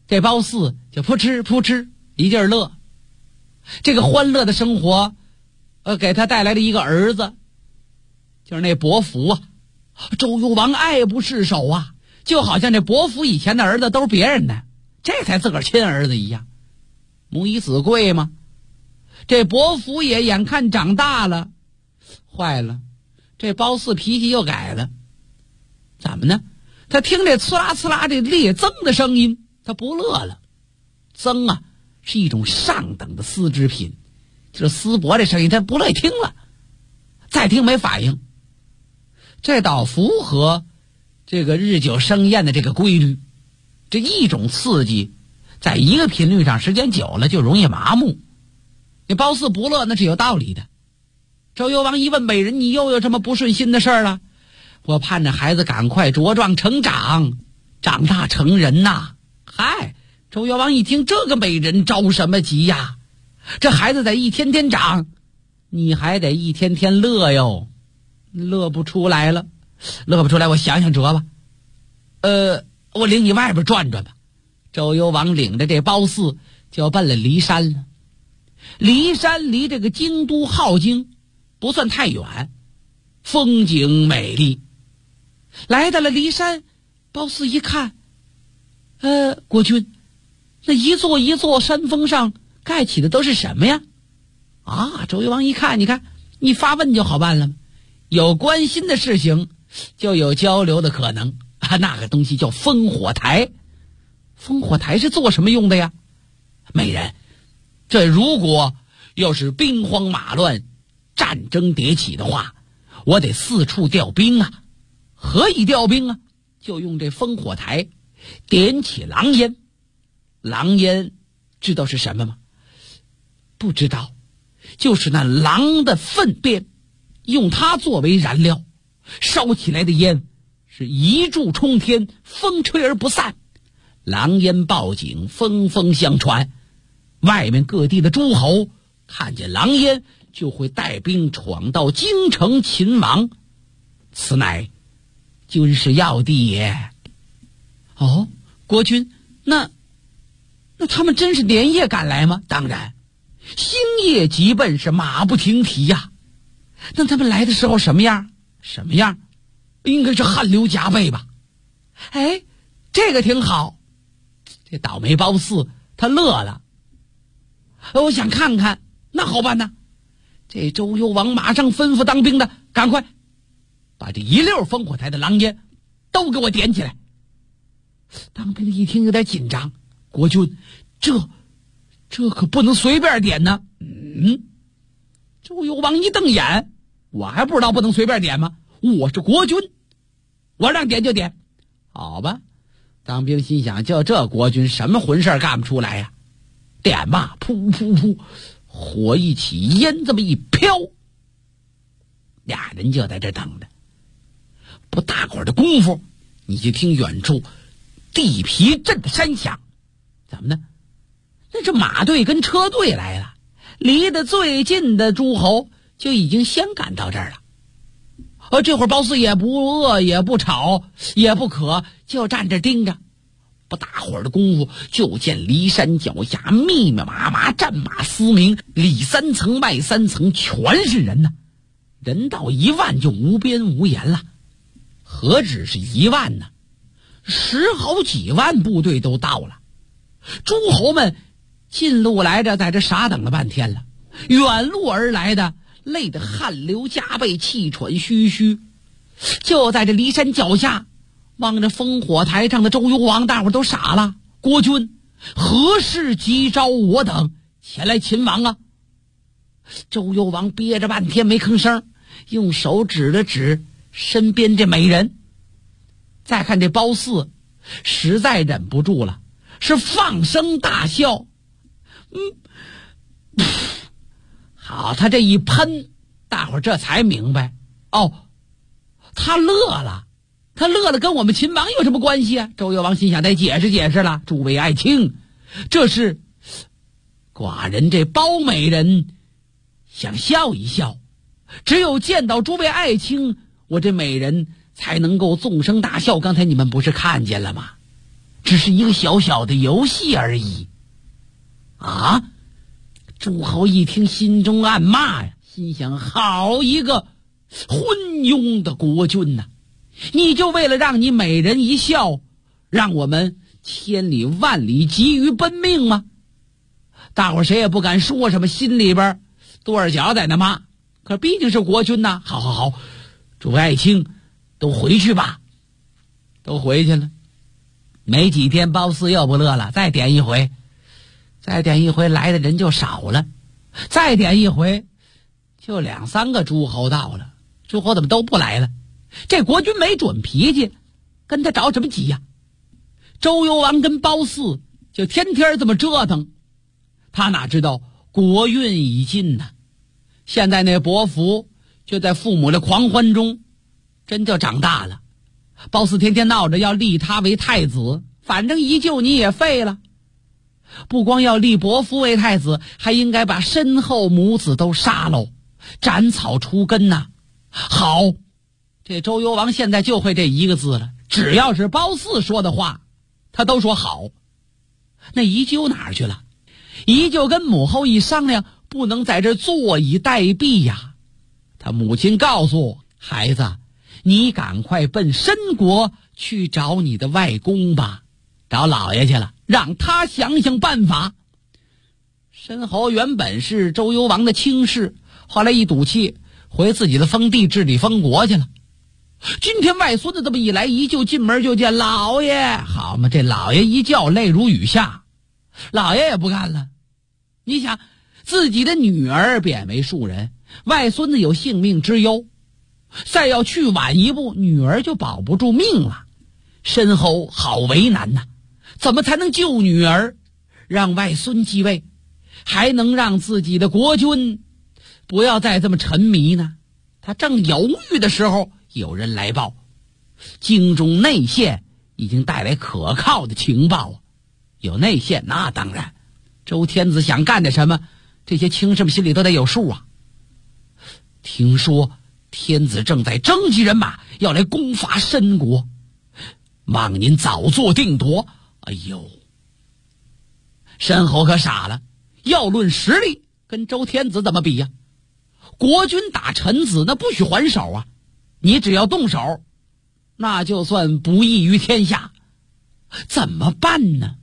这包四就扑哧扑哧一劲儿乐。这个欢乐的生活给他带来了一个儿子，就是那伯服啊。周幽王爱不释手啊，就好像这伯服以前的儿子都是别人的，这才自个儿亲儿子一样。母以子贵嘛。这伯服也眼看长大了，坏了，这包四脾气又改了。怎么呢？他听这呲啦呲啦这裂增的声音，他不乐了。增啊是一种上等的丝织品，就是丝帛这声音他不乐意听了，再听没反应。这倒符合这个日久生厌的这个规律，这一种刺激在一个频率上时间久了就容易麻木。这包四不乐那是有道理的。周幽王一问美人，你又有什么不顺心的事儿了？我盼着孩子赶快茁壮成长，长大成人呐。嗨，周幽王一听，这个美人着什么急呀？这孩子得一天天长，你还得一天天乐哟。乐不出来了，乐不出来，我想想辙吧。我领你外边转转吧。周幽王领着这包四就奔了骊山了。骊山离这个京都镐京不算太远，风景美丽。来到了骊山，包四一看，国君，那一座一座山峰上盖起的都是什么呀？啊，周幽王一看，你看，你发问就好办了，有关心的事情就有交流的可能啊。那个东西叫烽火台。烽火台是做什么用的呀？美人，这如果要是兵荒马乱，战争迭起的话，我得四处调兵啊。何以调兵啊？就用这烽火台点起狼烟。狼烟知道是什么吗？不知道，就是那狼的粪便，用它作为燃料，烧起来的烟是一柱冲天，风吹而不散。狼烟报警，风风相传，外面各地的诸侯看见狼烟就会带兵闯到京城擒王，此乃军事要地也。哦，国君，那他们真是连夜赶来吗？当然，星夜急奔，是马不停蹄呀。那他们来的时候什么样？什么样？应该是汗流浃背吧。哎，这个挺好。这倒霉包四他乐了。我想看看，那好办呢。这周幽王马上吩咐当兵的，赶快把这一溜烽火台的狼烟都给我点起来。当兵的一听有点紧张，国君，这可不能随便点呢。周幽王一瞪眼，我还不知道不能随便点吗？我是国君，我让点就点。好吧，当兵心想，就这国君什么混事干不出来呀？点吧，噗噗噗，火一起，烟这么一飘，俩人就在这等着。不大会儿的功夫，你就听远处地皮震的山响。怎么呢？那是马队跟车队来了，离得最近的诸侯就已经先赶到这儿了。这会儿包四也不饿也不吵也不渴，就站着盯着。不大会儿的功夫，就见骊山脚下密密麻麻战马嘶鸣，里三层外三层全是人呐，人到1万就无边无沿了。何止是1万呢，10好几万部队都到了。诸侯们近路来着，在这傻等了半天了，远路而来的累得汗流浃背，气喘吁吁。就在这骊山脚下望着烽火台上的周幽王，大伙都傻了。国君，何事急召我等前来擒王啊？周幽王憋着半天没吭声，用手指了指身边这美人。再看这包四实在忍不住了，是放声大笑。好，他这一喷，大伙这才明白，他乐了。他乐了跟我们秦王有什么关系啊？周幽王心想，得解释解释了。诸位爱卿，这是寡人这包美人想笑一笑，只有见到诸位爱卿，我这美人才能够纵声大笑。刚才你们不是看见了吗？ 只是一个小小的游戏而已。啊！诸侯一听，心中暗骂呀，心想：好一个昏庸的国君呐！你就为了让你美人一笑，让我们千里万里急于奔命吗？大伙谁也不敢说什么，心里边跺着脚在那骂。可毕竟是国君呐，好，诸位爱卿都回去吧。都回去了。没几天，褒姒又不乐了，再点一回，来的人就少了。再点一回，就2、3个诸侯到了。诸侯怎么都不来了？这国君没准脾气，跟他着什么急呀？周幽王跟褒姒就天天这么折腾，他哪知道国运已尽呢？现在那伯服就在父母的狂欢中真就长大了。褒姒天天闹着要立他为太子，反正一救你也废了。不光要立伯服为太子，还应该把身后母子都杀喽，斩草除根呐。好，这周幽王现在就会这一个字了，只要是褒姒说的话，他都说好。那宜臼哪儿去了？宜臼跟母后一商量，不能在这坐以待毙呀。他母亲告诉孩子，你赶快奔申国去找你的外公吧，找老爷去了，让他想想办法。申侯原本是周幽王的卿士，后来一赌气回自己的封地治理封国去了。今天外孙子这么一来，宜臼进门就见老爷，好嘛，这老爷一叫泪如雨下，老爷也不干了。你想，自己的女儿贬为庶人，外孙子有性命之忧，再要去晚一步，女儿就保不住命了。申侯好为难呐，怎么才能救女儿，让外孙继位，还能让自己的国君不要再这么沉迷呢？他正犹豫的时候，有人来报，京中内线已经带来可靠的情报啊。有内线，那当然周天子想干点什么，这些卿士们心里都得有数啊。听说天子正在征集人马，要来攻伐申国，望您早做定夺。哎呦，申侯可傻了，要论实力，跟周天子怎么比呀？国君打臣子，那不许还手啊！你只要动手，那就算不义于天下。怎么办呢？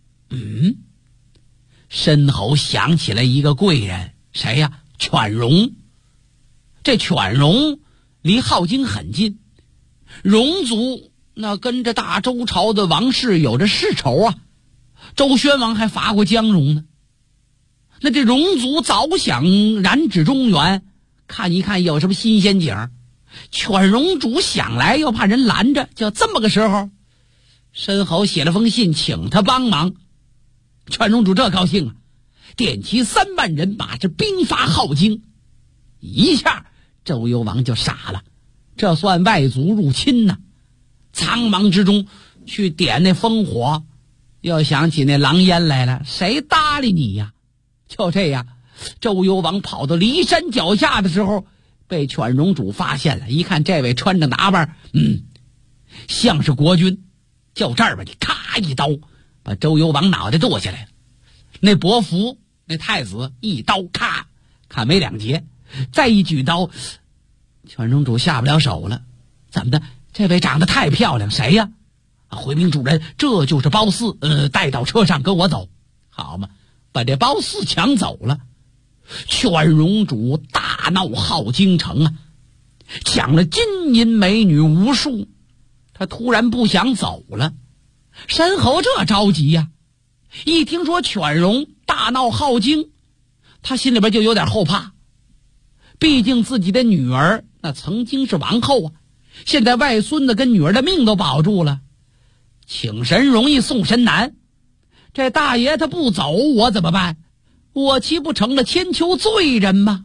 申侯想起来一个贵人，谁呀？犬戎。这犬戎离镐京很近，戎族那跟着大周朝的王室有着世仇啊。周宣王还伐过江戎呢。那这戎族早想染指中原，看一看有什么新鲜景。犬戎主想来又怕人拦着，就这么个时候，申侯写了封信请他帮忙。犬戎主这高兴啊，点齐3万人马，这兵发镐京。一下周幽王就傻了，这算外族入侵呢。苍茫之中去点那烽火，又想起那狼烟来了，谁搭理你呀？就这样，周幽王跑到骊山脚下的时候，被犬戎主发现了。一看这位穿着打扮，像是国君，就这儿吧，你咔一刀把周幽王脑袋剁下来了。那伯服那太子一刀咔砍没2截，再一举刀，犬戎主下不了手了。怎么的？这位长得太漂亮，谁呀？回禀主人，这就是褒姒，带到车上跟我走。好嘛，把这褒姒抢走了。犬戎主大闹镐京城啊，抢了金银美女无数，他突然不想走了。申侯这着急呀，一听说犬戎大闹镐京，他心里边就有点后怕。毕竟自己的女儿那曾经是王后啊，现在外孙子跟女儿的命都保住了，请神容易送神难，这大爷他不走我怎么办？我岂不成了千秋罪人吗？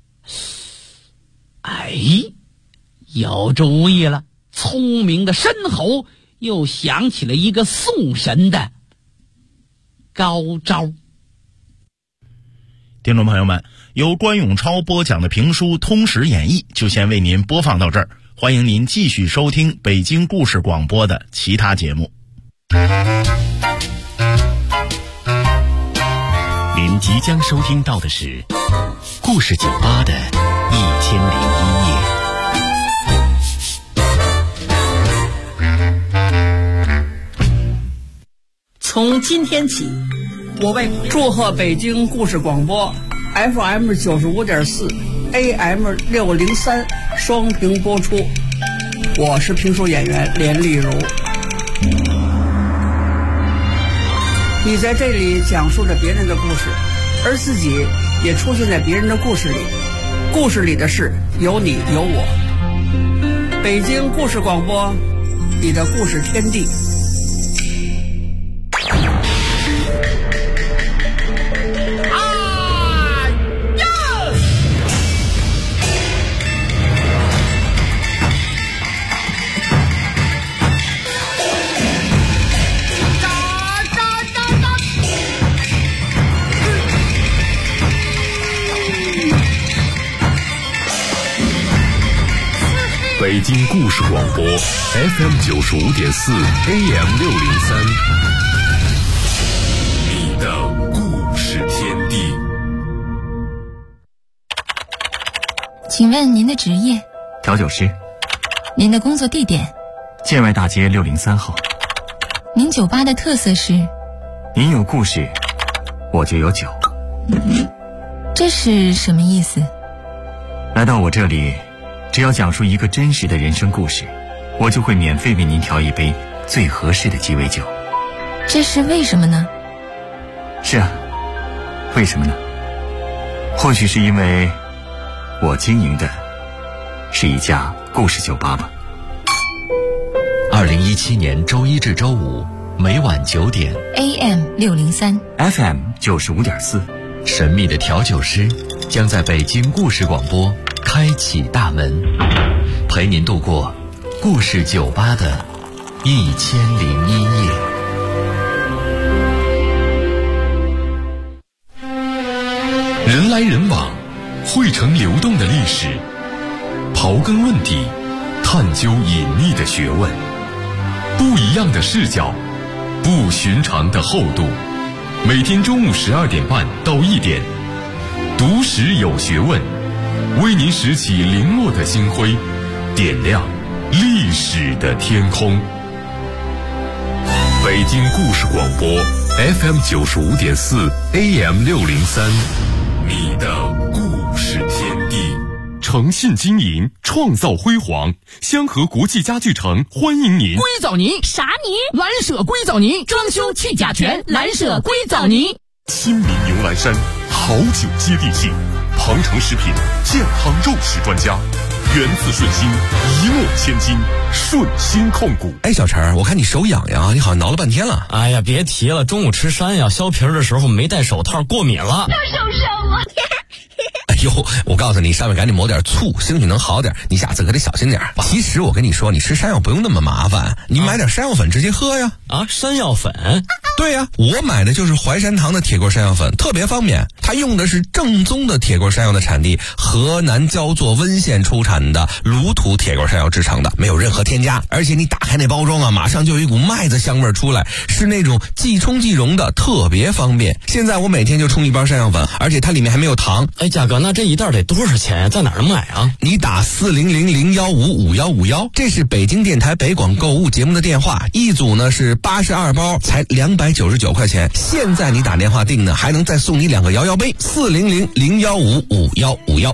哎，有主意了！聪明的申侯又想起了一个送神的高招。 听众朋友们，由关永超播讲的评书《通史演义》就先为您播放到这儿，欢迎您继续收听北京故事广播的其他节目。 您即将收听到的是故事酒吧的1001夜。 从今天起，我为祝贺北京故事广播 FM 95.4 AM 603双屏播出。我是评书演员连丽如。你在这里讲述着别人的故事，而自己也出现在别人的故事里。故事里的事有你有我。北京故事广播，你的故事天地。 北京故事广播 FM 95.4 AM 603，你的故事天地。 请问您的职业？ 调酒师。 您的工作地点？ 建外大街603号。 您酒吧的特色是？ 您有故事，我就有酒。 这是什么意思？ 来到我这里，只要讲述一个真实的人生故事，我就会免费为您调一杯最合适的鸡尾酒。 这是为什么呢？ 是啊，为什么呢？或许是因为我经营的是一家故事酒吧吧。 2017年周一至周五每晚9点 AM 603 FM 95.4， 神秘的调酒师将在北京故事广播开启大门，陪您度过故事酒吧的1001夜。 人来人往，汇成流动的历史，刨根问底，探究隐秘的学问，不一样的视角，不寻常的厚度。每天中午12点半到1点，读史有学问，为您拾起零落的星辉，点亮历史的天空。北京故事广播 FM 95.4 AM 603，你的故事天地。诚信经营，创造辉煌。香河国际家具城欢迎您。 硅藻泥啥泥？蓝舍硅藻泥，装修去甲醛，蓝舍硅藻泥。 亲民牛栏山，好酒接地气。鹏程食品健康肉食专家，源自顺心，一诺千金，顺心控股。 哎，小陈，我看你手痒痒，你好像挠了半天了。 哎呀，别提了，中午吃山药削皮的时候没戴手套，过敏了。 又受伤了。 哎呦，我告诉你，上面赶紧抹点醋，兴许能好点。你下次可得小心点。其实我跟你说，你吃山药不用那么麻烦，你买点山药粉直接喝呀。 啊，山药粉？ 对呀，我买的就是淮山堂的铁棍山药粉，特别方便。它用的是正宗的铁棍山药的产地河南焦作温县出产的卤土铁棍山药制成的，没有任何添加。而且你打开那包装啊，马上就有一股麦子香味出来，是那种即冲即溶的，特别方便。现在我每天就冲一包山药粉，而且它里面还没有糖。 哎，价格那这一袋得多少钱呀？在哪儿买啊？ 你打40001155151，这是北京电台北广购物节目的电话，一组呢是82包，才299块钱。现在你打电话订呢，还能再送你2个摇摇杯，40001155151。